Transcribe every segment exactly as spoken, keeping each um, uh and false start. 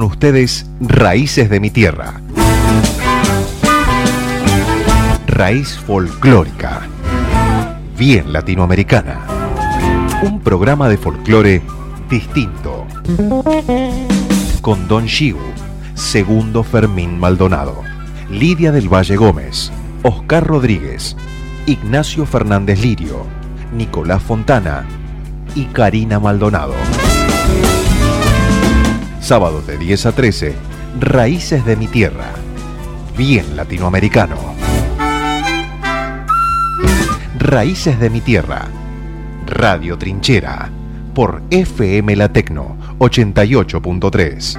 con ustedes Raíces de mi Tierra. Raíz folclórica, bien latinoamericana. Un programa de folclore distinto. Con Don Chiu, Segundo Fermín Maldonado, Lidia del Valle Gómez, Oscar Rodríguez, Ignacio Fernández Lirio, Nicolás Fontana y Karina Maldonado. Sábados de diez a trece, Raíces de mi Tierra, bien latinoamericano. Raíces de mi Tierra, Radio Trinchera, por F M La Tecno ochenta y ocho punto tres.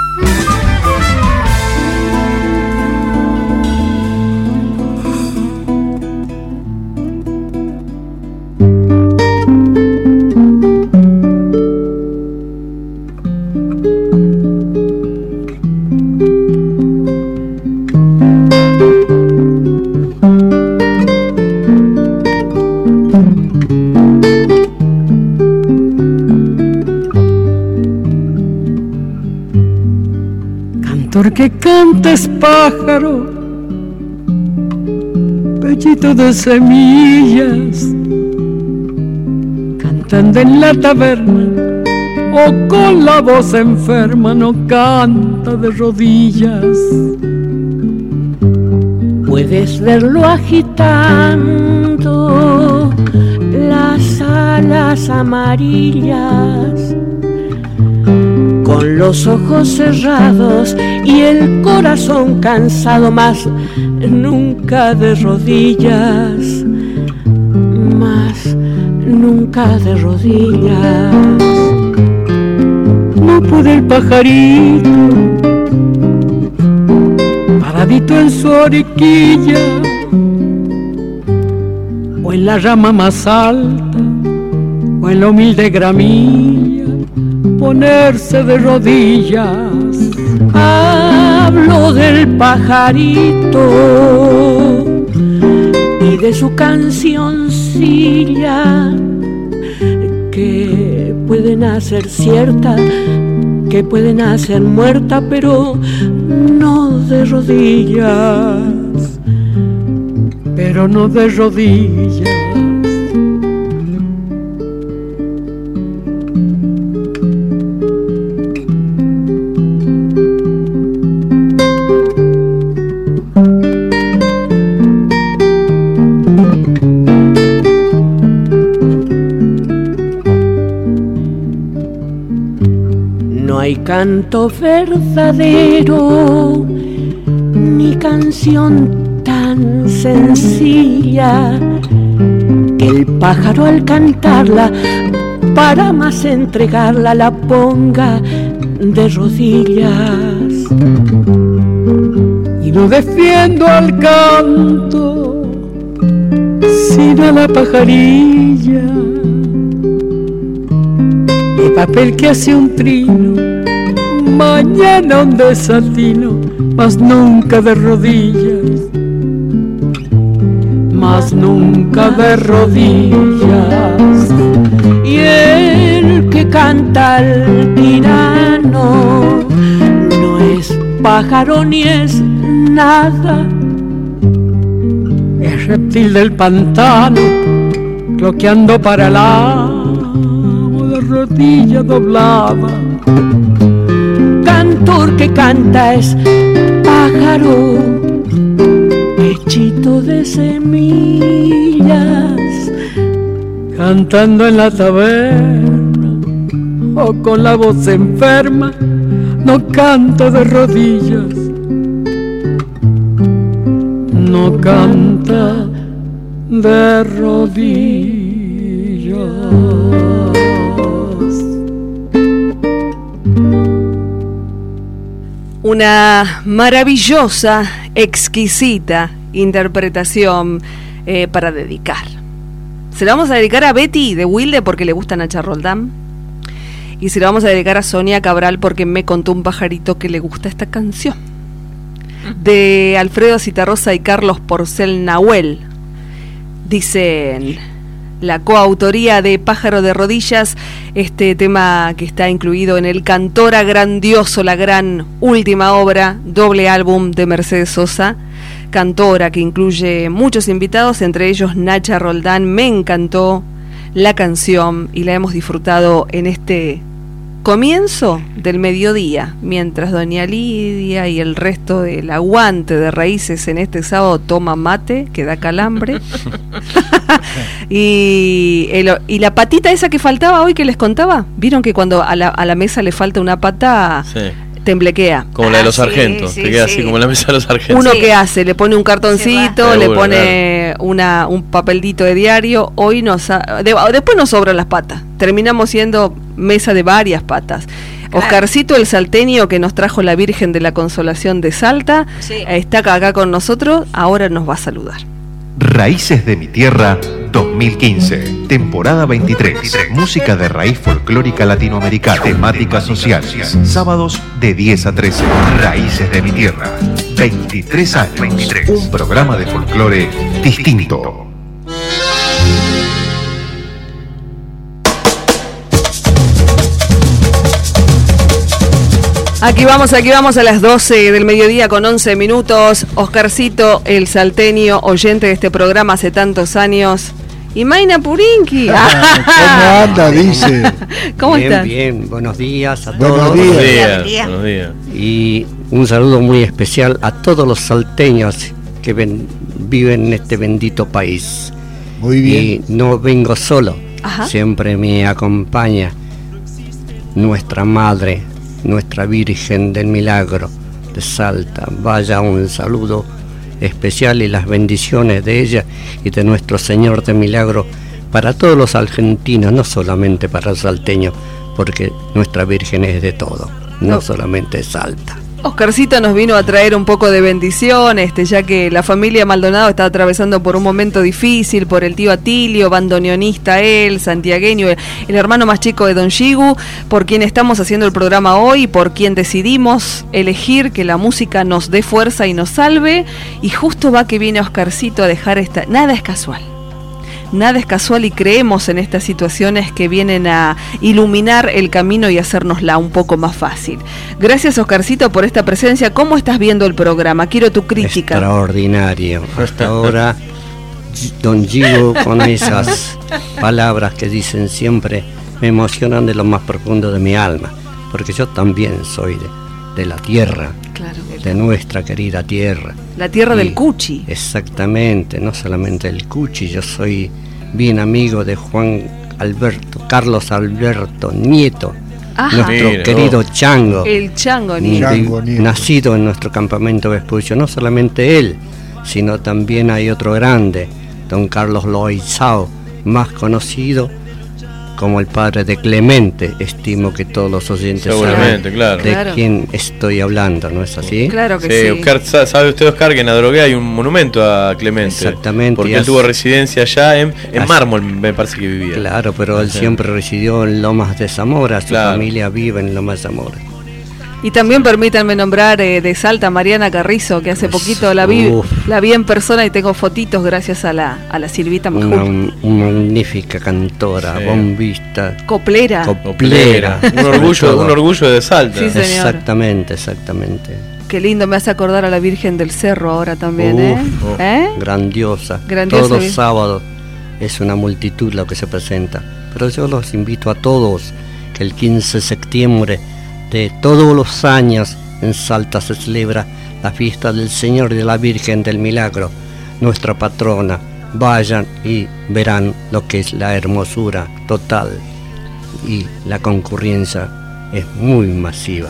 Que cantes, pájaro, pechito de semillas, cantando en la taberna o con la voz enferma, no canta de rodillas. Puedes verlo agitando las alas amarillas, con los ojos cerrados y el corazón cansado, mas nunca de rodillas, mas nunca de rodillas. No puede el pajarito, paradito en su horquilla, o en la rama más alta, o en la humilde gramilla, ponerse de rodillas. Hablo del pajarito y de su cancioncilla, que puede nacer cierta, que puede nacer muerta, pero no de rodillas, pero no de rodillas. Canto verdadero, ni canción tan sencilla, que el pájaro al cantarla, para más entregarla, la ponga de rodillas. Y no defiendo al canto, sino a la pajarilla, el papel que hace un trino, mañana un desatino, mas nunca de rodillas, mas nunca de rodillas. Y el que canta al tirano no es pájaro ni es nada, es reptil del pantano, cloqueando para el amo de rodilla doblada. Cantor que canta es pájaro, pechito de semillas, cantando en la taberna o con la voz enferma, no canta de rodillas, no canta de rodillas. Una maravillosa, exquisita interpretación eh, para dedicar. Se la vamos a dedicar a Betty de Wilde porque le gusta Nacha Roldán. Y se la vamos a dedicar a Sonia Cabral porque me contó un pajarito que le gusta esta canción. De Alfredo Citarrosa y Carlos Porcel Nahuel. Dicen: la coautoría de Pájaro de Rodillas, este tema que está incluido en el Cantora Grandioso, la gran última obra, doble álbum de Mercedes Sosa, Cantora, que incluye muchos invitados, entre ellos Nacha Roldán. Me encantó la canción y la hemos disfrutado en este comienzo del mediodía, mientras doña Lidia y el resto del aguante de Raíces en este sábado toma mate, que da calambre. y, el, y la patita esa que faltaba hoy que les contaba, vieron que cuando a la, a la mesa le falta una pata, sí, temblequea. Como la de los ah, sargentos, sí, te sí, queda sí. así como la mesa de los sargentos. Uno sí. que hace, le pone un cartoncito, le Seguro, pone claro. una, un papeldito de diario. Hoy nos ha, de, después nos sobran las patas. Terminamos siendo mesa de varias patas. Claro. Oscarcito, el salteño que nos trajo la Virgen de la Consolación de Salta, sí. está acá, acá con nosotros, ahora nos va a saludar. Raíces de mi Tierra dos mil quince, temporada veintitrés, música de raíz folclórica latinoamericana, temáticas sociales, sábados de diez a trece, Raíces de mi Tierra, veintitrés años, veintitrés, un programa de folclore distinto. Aquí vamos, aquí vamos a las doce del mediodía con once minutos. Oscarcito, el salteño, oyente de este programa hace tantos años. Y Mayna Purinqui. ¿Cómo anda? Dice. ¿Cómo bien, estás? Bien, buenos días a buenos todos. Días. Buenos días. Buenos días. Buenos días. Y un saludo muy especial a todos los salteños que ven, viven en este bendito país. Muy bien. Y no vengo solo, Ajá. siempre me acompaña nuestra madre, nuestra Virgen del Milagro de Salta. Vaya un saludo especial y las bendiciones de ella y de nuestro Señor de Milagro para todos los argentinos, no solamente para el salteño, porque nuestra Virgen es de todo, no, no. solamente de Salta. Oscarcito nos vino a traer un poco de bendición, este, ya que la familia Maldonado está atravesando por un momento difícil, por el tío Atilio, bandoneonista él, santiagueño, el, el hermano más chico de Don Yigu, por quien estamos haciendo el programa hoy, por quien decidimos elegir que la música nos dé fuerza y nos salve, y justo va que viene Oscarcito a dejar esta... Nada es casual. Nada es casual y creemos en estas situaciones que vienen a iluminar el camino y hacérnosla un poco más fácil. Gracias, Oscarcito, por esta presencia. ¿Cómo estás viendo el programa? Quiero tu crítica. Extraordinario. Hasta ahora, Don Gigo, con esas palabras que dicen siempre, me emocionan de lo más profundo de mi alma, porque yo también soy de, de la tierra, claro, de nuestra querida tierra. La tierra y, del Cuchi. Exactamente, no solamente el Cuchi, yo soy bien amigo de Juan Alberto, Carlos Alberto Nieto, Ajá. nuestro Mira, querido oh. Chango. El Chango Nieto. Chango Nieto. Nacido en nuestro campamento Vespucio, no solamente él, sino también hay otro grande, don Carlos Loizao, más conocido como el padre de Clemente, estimo que todos los oyentes Seguramente, saben claro. de claro. quién estoy hablando, ¿no es así? Claro que sí. sí. Oscar, ¿sabe usted, Oscar, que en Adrogué hay un monumento a Clemente? Exactamente. Porque él tuvo residencia allá en, en Mármol, me parece que vivía. Claro, pero él sí. siempre residió en Lomas de Zamora, su claro. familia vive en Lomas de Zamora. Y también permítanme nombrar eh, de Salta a Mariana Carrizo, que hace poquito la vi, la vi en persona y tengo fotitos gracias a la, a la Silvita Majul. Una, una magnífica cantora, sí. bombista, coplera, coplera. un orgullo, un orgullo de Salta. Sí, señor. Exactamente, exactamente. Qué lindo, me hace acordar a la Virgen del Cerro ahora también, Uf, ¿eh? Oh, ¿Eh? Grandiosa. Grandiosa. Todos los sábados es una multitud lo que se presenta. Pero yo los invito a todos que el quince de septiembre de todos los años en Salta se celebra la fiesta del Señor y de la Virgen del Milagro, nuestra patrona. Vayan y verán lo que es la hermosura total y la concurrencia es muy masiva.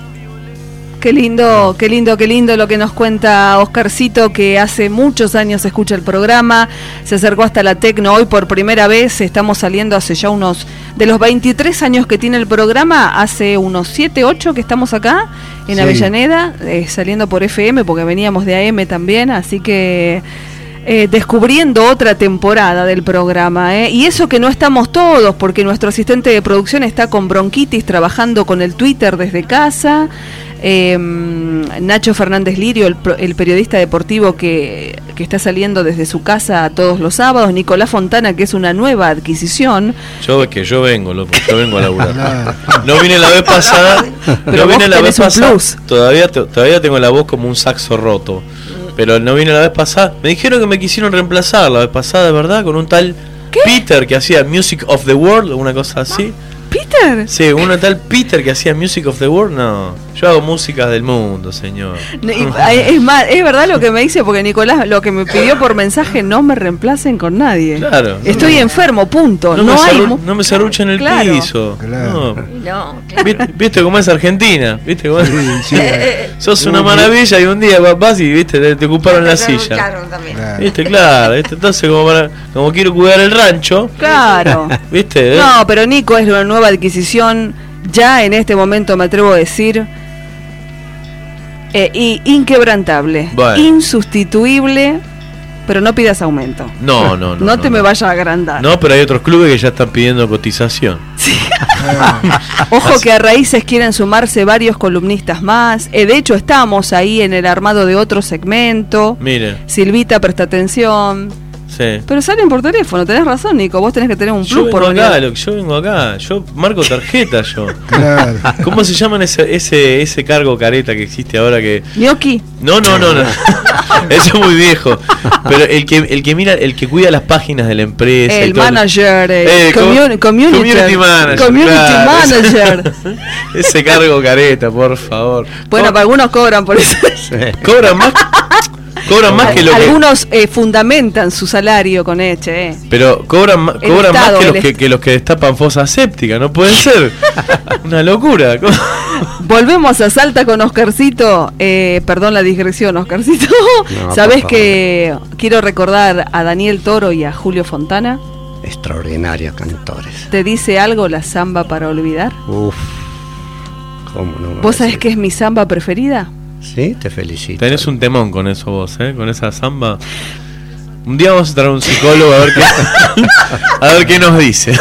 Qué lindo, qué lindo, qué lindo lo que nos cuenta Oscarcito, que hace muchos años escucha el programa, se acercó hasta la Tecno hoy por primera vez, estamos saliendo hace ya unos, de los veintitrés años que tiene el programa, hace unos siete, ocho que estamos acá en sí. Avellaneda, eh, saliendo por F M, porque veníamos de A M también, así que eh, descubriendo otra temporada del programa, ¿eh? Y eso que no estamos todos, porque nuestro asistente de producción está con bronquitis trabajando con el Twitter desde casa. Eh, Nacho Fernández Lirio, el, el periodista deportivo que, que está saliendo desde su casa todos los sábados. Nicolás Fontana, que es una nueva adquisición. Yo es que yo vengo, loco, yo vengo a laburar. No vine la vez pasada, Pero no vine la vez pasada. Plus. Todavía, todavía tengo la voz como un saxo roto. Pero no vine la vez pasada. Me dijeron que me quisieron reemplazar la vez pasada, de verdad, con un tal ¿Qué? Peter que hacía Music of the World, una cosa así. ¿Peter? Sí, un tal Peter que hacía Music of the World. No, yo hago música del mundo, señor. Es más, es verdad lo que me dice, porque Nicolás lo que me pidió por mensaje: no me reemplacen con nadie. Claro. Estoy no, enfermo, punto. No, no, me, hay serru- no me serruchen el claro. piso. Claro. No. No, claro. ¿Viste, ¿Viste cómo es Argentina? ¿Viste cómo es? Sí, sí. Sos una maravilla y un día vas y viste te, te ocuparon la silla. Claro. ¿Viste? Claro. ¿Viste? Entonces, como, para, como quiero cuidar el rancho. Claro. ¿Viste? No, pero Nico es una nueva adquisición, ya en este momento me atrevo a decir, eh, y inquebrantable, bueno. insustituible, pero no pidas aumento. No, no, no. No, no te no, me vayas a agrandar. No, pero hay otros clubes que ya están pidiendo cotización. Sí. Ojo que a Raíces quieren sumarse varios columnistas más. Eh, de hecho, estamos ahí en el armado de otro segmento. Mire. Silvita, presta atención. Sí. Pero salen por teléfono, tenés razón, Nico. Vos tenés que tener un plus yo por vengo acá, lo, Yo vengo acá, yo marco tarjeta yo. Claro. ¿Cómo se llaman ese, ese ese cargo careta que existe ahora que? Gnocchi. No, no, no, no. Eso es muy viejo. Pero el que el que mira, el que cuida las páginas de la empresa. El y todo manager, el, eh, community, community, community manager. Community claro. manager. Ese cargo careta, por favor. Bueno, para algunos cobran por eso. Sí. Cobran más. Cobran más que lo Algunos que... eh, fundamentan su salario con Eche, eh. Pero cobran, cobran estado, más que los que, que los que destapan fosas sépticas, no puede ser. Una locura. Volvemos a Salta con Oscarcito. Eh, perdón la digresión, Oscarcito. No, ¿sabés que quiero recordar a Daniel Toro y a Julio Fontana? Extraordinarios cantores. ¿Te dice algo la samba para olvidar? Uf. ¿Cómo no? ¿Vos sabés qué es mi samba preferida? Sí, te felicito. Tenés un temón con eso vos, ¿eh? Con esa samba. Un día vamos a traer un psicólogo a ver qué a ver qué nos dice.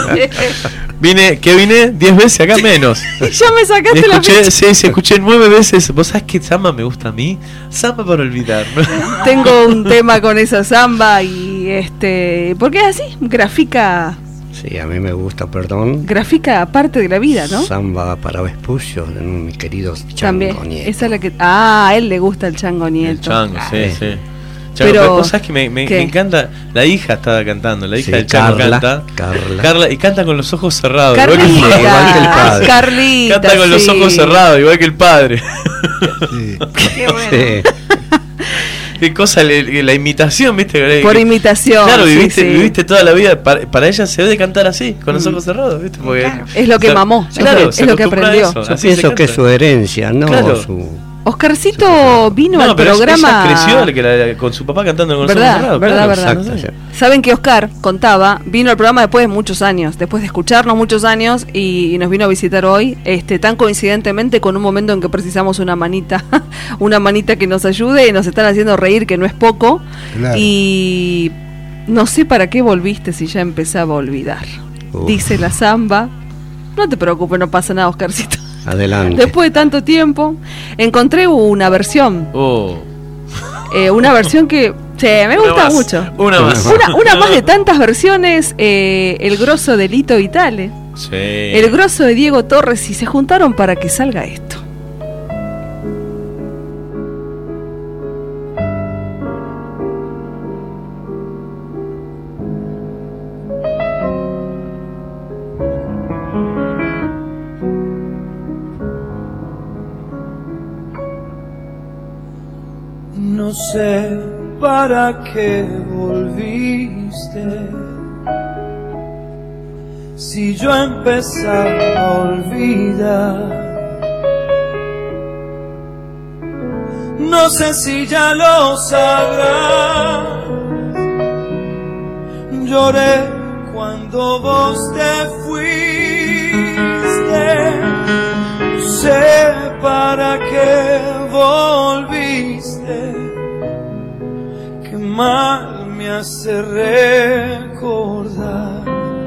Vine, ¿qué vine? Diez veces acá menos. Ya me sacaste escuché, la ficha. Sí, sí, escuché nueve veces. ¿Vos sabés qué samba me gusta a mí? Samba para olvidar. Tengo un tema con esa samba y este, porque es así, grafica. Sí, a mí me gusta, perdón. Grafica parte de la vida, ¿no? Samba para Vespucio, de mi querido Chango También, Nieto. Esa es la que... Ah, a él le gusta el Chango Nieto. El Chango, ah, sí, eh. sí. Chango, pero vos sabés que me, me, me encanta. La hija estaba cantando, la hija sí, del Chango Carla, canta. Carla. Carla. Y canta con los ojos cerrados. Carlita, igual que, igual que el padre. Carlita, canta con sí. los ojos cerrados, igual que el padre. Sí. Qué bueno. Sí. Qué cosa, la, la imitación, ¿viste? Por imitación. Claro, sí, viviste, sí. viviste toda la vida. Para, para ella se debe cantar así, con los ojos cerrados, ¿viste? Porque, claro. Es lo que o sea, mamó, claro, es lo que aprendió. Yo pienso que es su herencia, no claro. su... Oscarcito vino no, al pero programa. Ella creció que la, con su papá cantando con los verdad, ojos cerrados. verdad, claro, verdad. exacto. Saben que Oscar contaba, vino al programa después de muchos años, después de escucharnos muchos años y, y nos vino a visitar hoy, este, tan coincidentemente con un momento en que precisamos una manita, una manita que nos ayude y nos están haciendo reír, que no es poco. Claro. Y no sé para qué volviste si ya empezaba a olvidar. Uf. Dice la samba. No te preocupes, no pasa nada, Oscarcito. Adelante. Después de tanto tiempo, encontré una versión. Oh. Eh, una versión que sí, me una gusta más, mucho. Una más. Una, una más de tantas versiones. Eh, el grosso de Lito Vitale. Sí. El grosso de Diego Torres. Y se juntaron para que salga esto. No sé para qué volviste, si yo empezaba a olvidar. No sé si ya lo sabrás. Lloré cuando vos te fuiste. No sé para qué volviste. mal me hace recordar.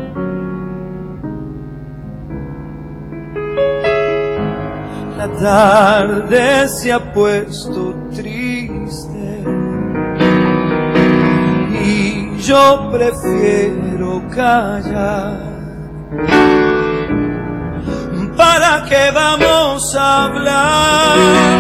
La tarde se ha puesto triste y yo prefiero callar. ¿Para qué vamos a hablar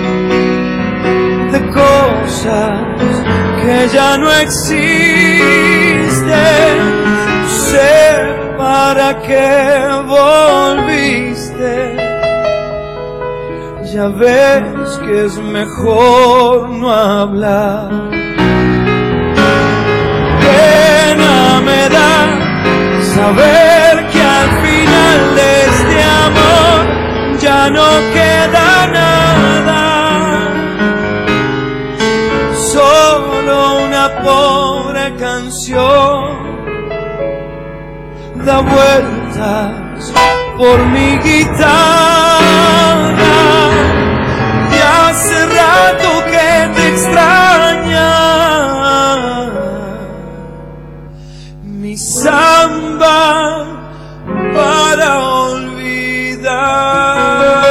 de cosas que ya no existen? Sé para qué volviste. Ya ves que es mejor no hablar. Pena me da saber que al final de este amor ya no queda nada, solo una pobre canción da vueltas por mi guitarra. Y hace rato que te extraña mi samba para olvidar.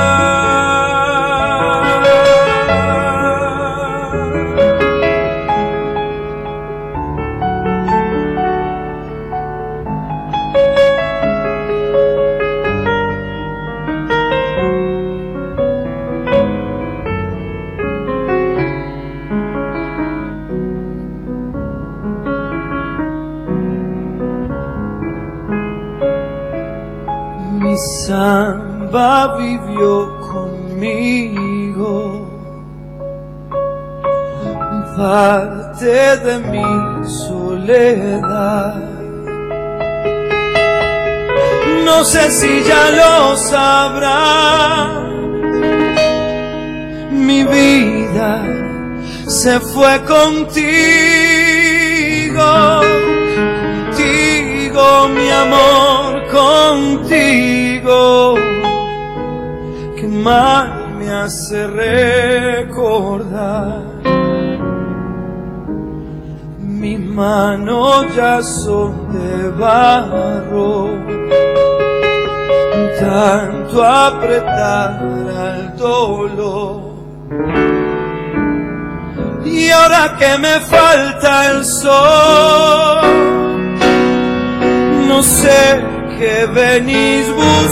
Mi samba vivió conmigo, parte de mi soledad. No sé si ya lo sabrás, mi vida se fue contigo, contigo mi amor, contigo, que mal me hace recordar. Mis manos ya son de barro, tanto apretar al dolor. Y ahora que me falta el sol, no sé qué venís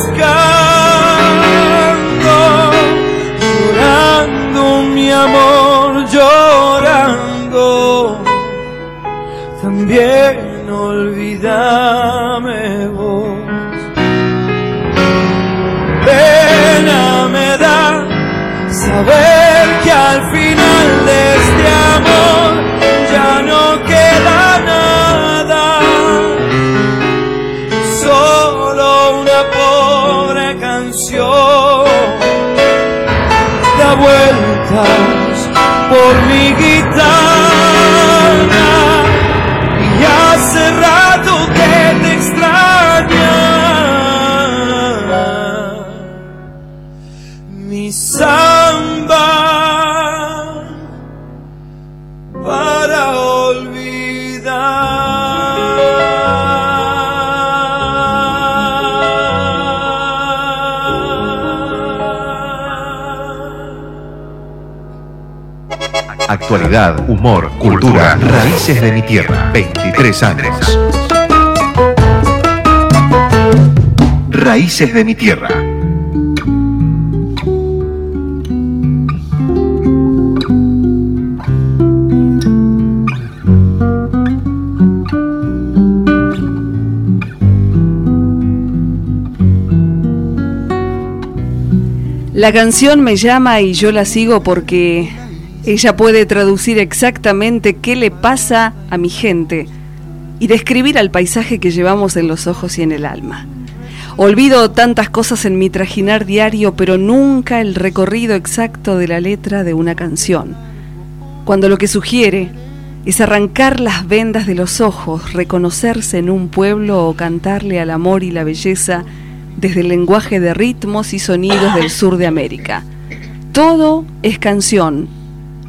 buscando, llorando mi amor, llorando. También olvídame vos. Pena me da saber que al final de este amor ya no queda nada, solo una pobre canción da vueltas por mi guitarra. Y hace rato que te extraña mi samba para Actualidad, humor, cultura, raíces de mi tierra. veintitrés años. Raíces de mi tierra. La canción me llama y yo la sigo porque ella puede traducir exactamente qué le pasa a mi gente y describir al paisaje que llevamos en los ojos y en el alma. Olvido tantas cosas en mi trajinar diario, pero nunca el recorrido exacto de la letra de una canción. Cuando lo que sugiere es arrancar las vendas de los ojos, reconocerse en un pueblo o cantarle al amor y la belleza desde el lenguaje de ritmos y sonidos del sur de América. Todo es canción,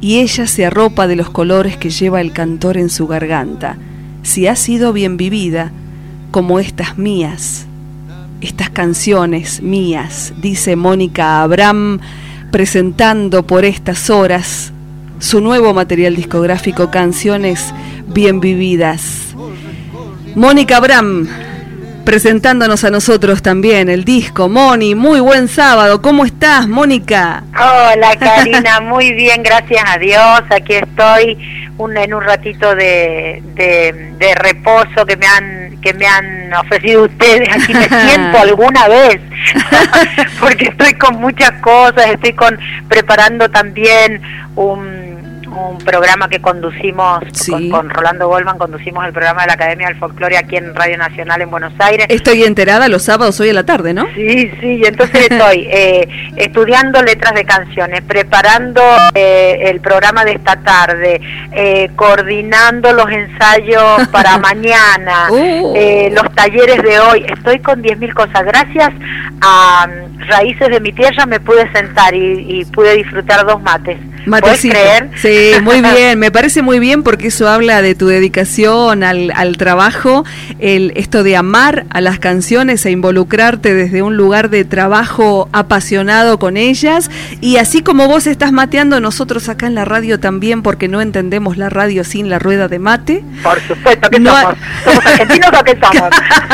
y ella se arropa de los colores que lleva el cantor en su garganta. Si ha sido bien vivida, como estas mías, estas canciones mías, dice Mónica Abraham, presentando por estas horas su nuevo material discográfico, Canciones Bien Vividas. Mónica Abraham, presentándonos a nosotros también el disco. Moni, muy buen sábado. ¿Cómo estás, Mónica? Hola, Karina, muy bien, gracias a Dios. Aquí estoy un, en un ratito de, de, de reposo que me han que me han ofrecido ustedes. Aquí me siento alguna vez, porque estoy con muchas cosas. Estoy con preparando también un un programa que conducimos, sí, con, con Rolando Goldman, conducimos el programa de la Academia del Folclore aquí en Radio Nacional en Buenos Aires. Estoy enterada los sábados hoy a la tarde, ¿no? Sí, sí, y entonces estoy eh, estudiando letras de canciones, preparando eh, el programa de esta tarde, eh, coordinando los ensayos para mañana, uh. eh, los talleres de hoy. Estoy con diez mil cosas. Gracias a um, Raíces de mi Tierra me pude sentar y, y pude disfrutar dos mates. ¿Puedes creer? Sí, muy bien, me parece muy bien porque eso habla de tu dedicación al, al trabajo, el esto de amar a las canciones e involucrarte desde un lugar de trabajo apasionado con ellas, y así como vos estás mateando, nosotros acá en la radio también, porque no entendemos la radio sin la rueda de mate. Por supuesto que no somos, ¿somos argentinos o qué somos?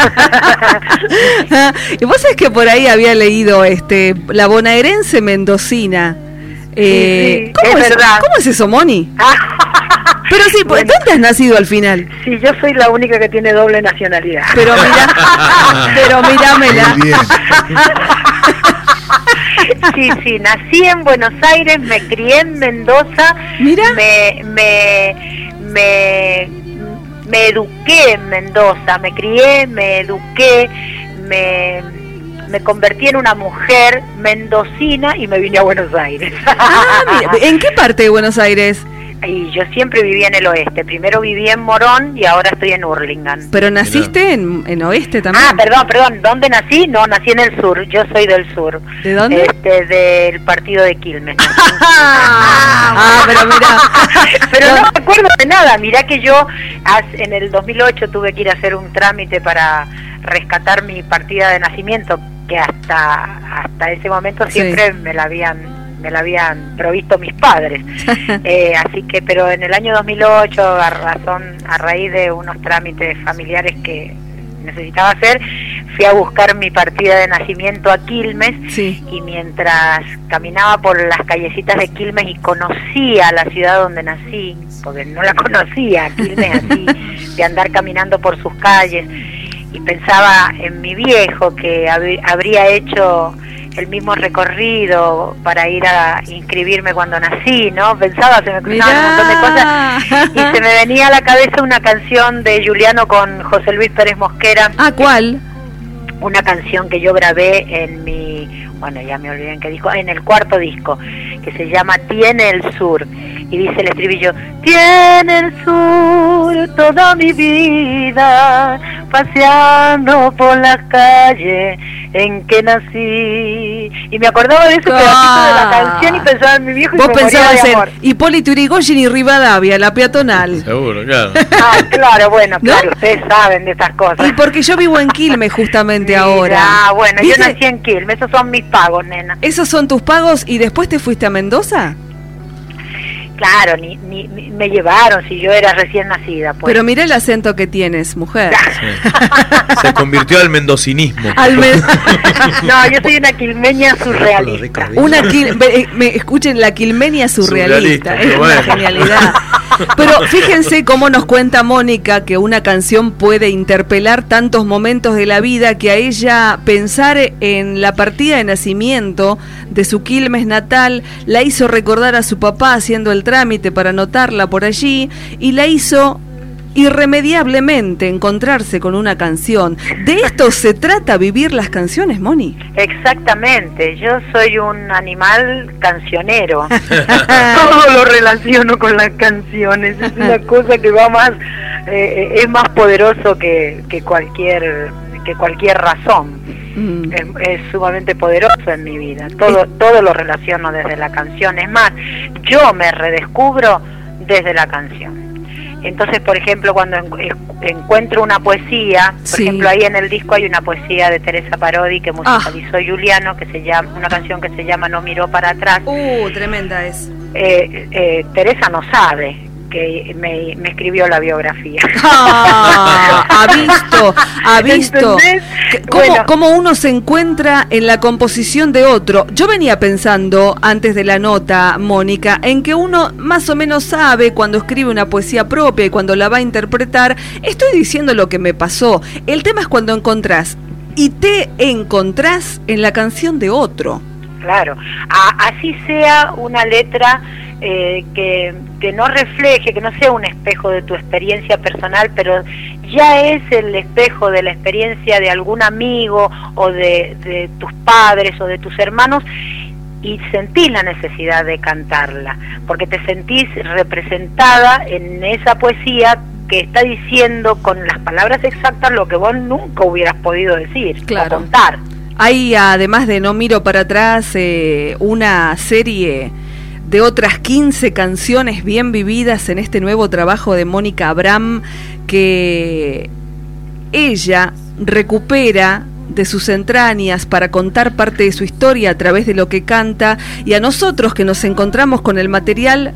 Y vos sabés que por ahí había leído este la bonaerense mendocina. Eh, sí, sí, ¿cómo, es es, verdad. ¿Cómo es eso, Moni? Pero sí, bueno, ¿dónde has nacido al final? Sí, yo soy la única que tiene doble nacionalidad. Pero mira, pero mirámela. Sí, sí, nací en Buenos Aires, me crié en Mendoza. Mira. Me, me, me, me eduqué en Mendoza, me crié, me eduqué, me... me convertí en una mujer mendocina y me vine a Buenos Aires. Ah, mira, ¿en qué parte de Buenos Aires? Y yo siempre viví en el oeste. Primero viví en Morón y ahora estoy en Hurlingham. ¿Pero naciste en, en oeste también? Ah, perdón, perdón. ¿Dónde nací? No, nací en el sur. Yo soy del sur. ¿De dónde? Este, del partido de Quilmes. Ah, pero mira. Pero no me acuerdo de nada. Mirá que yo en el dos mil ocho tuve que ir a hacer un trámite para rescatar mi partida de nacimiento, que hasta hasta ese momento siempre sí. me la habían me la habían provisto mis padres. eh, así que, pero en el año dos mil ocho, a razón a raíz de unos trámites familiares que necesitaba hacer, fui a buscar mi partida de nacimiento a Quilmes, sí. y mientras caminaba por las callecitas de Quilmes y conocía la ciudad donde nací, porque no la conocía, Quilmes así, de andar caminando por sus calles, y pensaba en mi viejo que hab- habría hecho el mismo recorrido para ir a inscribirme cuando nací, ¿no? Pensaba, se me cruzaban un montón de cosas y se me venía a la cabeza una canción de Juliano con José Luis Pérez Mosquera. Ah, ¿cuál? Una canción que yo grabé en mi, bueno, ya me olvidé en qué disco, en el cuarto disco, que se llama Tiene el Sur, y dice el estribillo: tiene el sur toda mi vida, paseando por las calles en que nací. Y me acordaba de ese pedacito de la canción y pensaba en mi viejo y vos me moría pensabas de en amor. Hipólito Yrigoyen y Rivadavia, la peatonal. Seguro, claro. Ah, claro, bueno, ¿no? claro, ustedes saben de estas cosas. Y porque yo vivo en Quilmes justamente Mira, ahora. Ah, bueno, ¿viste? yo nací en Quilmes, esos son mis pagos, nena. ¿Esos son tus pagos y después te fuiste a Mendoza? Claro, ni, ni, ni me llevaron si yo era recién nacida. Pues. Pero mirá el acento que tienes, mujer. Sí. Se convirtió al mendocinismo. Al me... No, yo soy una quilmeña surrealista. Una quil... me, me escuchen, la quilmenia surrealista, surrealista es bueno. Una genialidad. Pero fíjense cómo nos cuenta Mónica que una canción puede interpelar tantos momentos de la vida, que a ella pensar en la partida de nacimiento de su Quilmes natal la hizo recordar a su papá haciendo el trámite para anotarla por allí, y la hizo irremediablemente encontrarse con una canción. ¿De esto se trata vivir las canciones, Moni? Exactamente, yo soy un animal cancionero. Todo lo relaciono con las canciones, es una cosa que va más, eh, es más poderoso que, que cualquier que cualquier razón. Mm. Es, es sumamente poderoso en mi vida. Todo, todo lo relaciono desde la canción. Es más, yo me redescubro desde la canción. Entonces, por ejemplo, cuando en, encuentro una poesía, por sí. ejemplo, ahí en el disco hay una poesía de Teresa Parodi que musicalizó ah. Juliano, que se llama, una canción que se llama No miró para atrás. Uh, tremenda es. Eh, eh, Teresa no sabe que me, me escribió la biografía. Ah, ha visto, ha visto cómo, bueno. cómo uno se encuentra en la composición de otro. Yo venía pensando, antes de la nota, Mónica, en que uno más o menos sabe cuando escribe una poesía propia y cuando la va a interpretar. Estoy diciendo lo que me pasó. El tema es cuando encontrás y te encontrás en la canción de otro. Claro, a, así sea una letra eh, que, que no refleje, que no sea un espejo de tu experiencia personal, pero ya es el espejo de la experiencia de algún amigo o de, de tus padres o de tus hermanos, y sentís la necesidad de cantarla, porque te sentís representada en esa poesía que está diciendo con las palabras exactas lo que vos nunca hubieras podido decir, claro, o contar. Hay, además de No miro para atrás, eh, una serie de otras quince canciones bien vividas en este nuevo trabajo de Mónica Abraham, que ella recupera de sus entrañas para contar parte de su historia a través de lo que canta, y a nosotros que nos encontramos con el material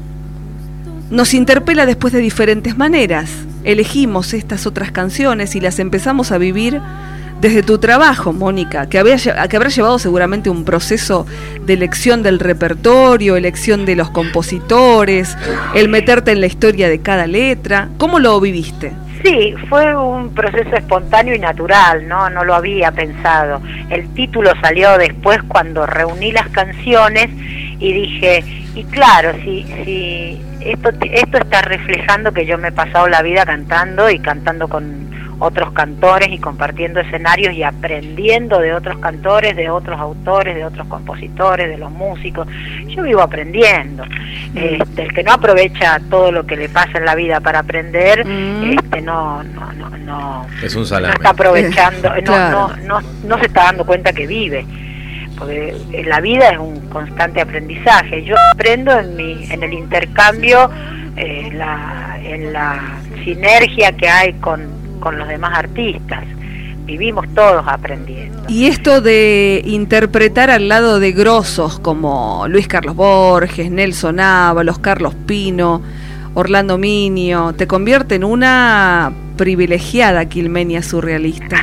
nos interpela después de diferentes maneras. Elegimos estas otras canciones y las empezamos a vivir desde tu trabajo, Mónica, que, había, que habrá llevado seguramente un proceso de elección del repertorio, elección de los compositores, el meterte en la historia de cada letra. ¿Cómo lo viviste? Sí, fue un proceso espontáneo y natural, ¿no? No lo había pensado. El título salió después cuando reuní las canciones y dije, y claro, si, si esto, esto está reflejando que yo me he pasado la vida cantando y cantando con otros cantores y compartiendo escenarios y aprendiendo de otros cantores, de otros autores, de otros compositores, de los músicos. Yo vivo aprendiendo. Este, el que no aprovecha todo lo que le pasa en la vida para aprender, mm. este, no, no, no, no, es un salame. No está aprovechando, no, claro. no, no, no se está dando cuenta que vive. Porque la vida es un constante aprendizaje. Yo aprendo en mi, en el intercambio, eh, la, en la sinergia que hay con con los demás artistas. Vivimos todos aprendiendo. Y esto de interpretar al lado de grosos como Luis Carlos Borges, Nelson Ábalos, Carlos Pino, Orlando Minio, te convierte en una privilegiada quilmenia surrealista.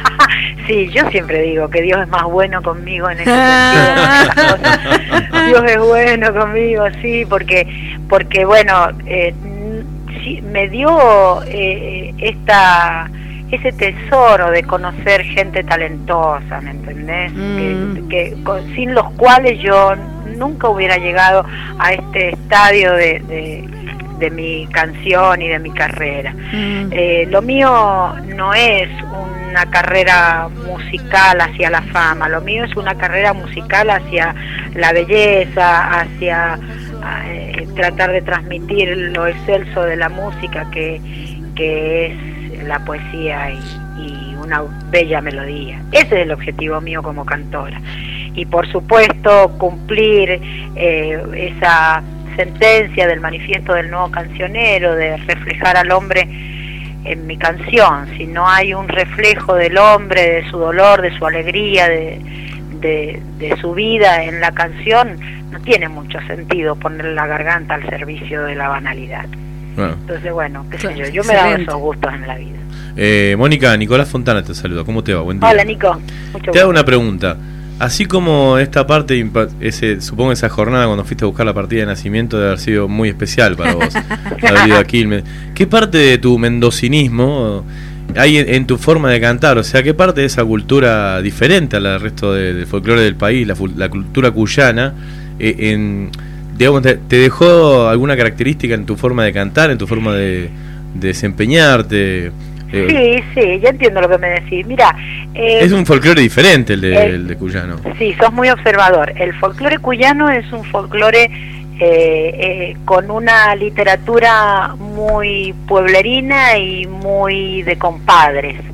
Sí, yo siempre digo que Dios es más bueno conmigo en ese sentido. Dios es bueno conmigo, sí, porque, porque bueno, eh, sí, me dio eh, esta ese tesoro de conocer gente talentosa, ¿me entendés? Mm. Que, que con, sin los cuales yo nunca hubiera llegado a este estadio de, de, de mi canción y de mi carrera. Mm. Eh, lo mío no es una carrera musical hacia la fama, lo mío es una carrera musical hacia la belleza, hacia eh, tratar de transmitir lo excelso de la música que, que es la poesía y, y una bella melodía. Ese es el objetivo mío como cantora. Y por supuesto cumplir eh, esa sentencia del manifiesto del nuevo cancionero, de reflejar al hombre en mi canción. Si no hay un reflejo del hombre, de su dolor, de su alegría, de, de, de su vida en la canción, no tiene mucho sentido poner la garganta al servicio de la banalidad. Bueno. Entonces, bueno, qué sé yo, yo me he dado esos gustos en la vida. Eh, Mónica, Nicolás Fontana te saluda, ¿cómo te va? Buen día. Hola, Nico. Mucho te hago una pregunta. Así como esta parte, ese, supongo esa jornada cuando fuiste a buscar la partida de nacimiento debe haber sido muy especial para vos, haber ido a Quilmes. ¿Qué parte de tu mendocinismo hay en, en tu forma de cantar? O sea, ¿qué parte de esa cultura diferente al resto de, del folclore del país, la, la cultura cuyana, eh, en, digamos, te, te dejó alguna característica en tu forma de cantar, en tu forma de, de desempeñarte? Sí, sí, ya entiendo lo que me decís. Mira, eh, es un folclore diferente el de, el, el de cuyano. Sí, sos muy observador. El folclore cuyano es un folclore eh, eh, con una literatura muy pueblerina y muy de compadres.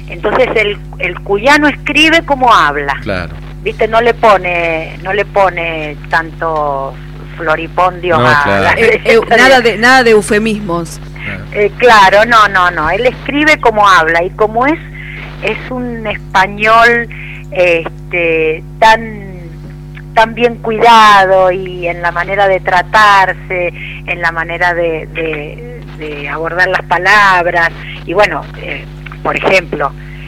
Entonces el, el cuyano escribe como habla. Claro. Viste, no le pone, no le pone tanto floripondio no, a claro. la eh, eh, nada de nada de eufemismos. Eh, claro, no, no, no. Él escribe como habla y como es es un español este, tan tan bien cuidado y en la manera de tratarse, en la manera de, de, de abordar las palabras y bueno, eh, por ejemplo,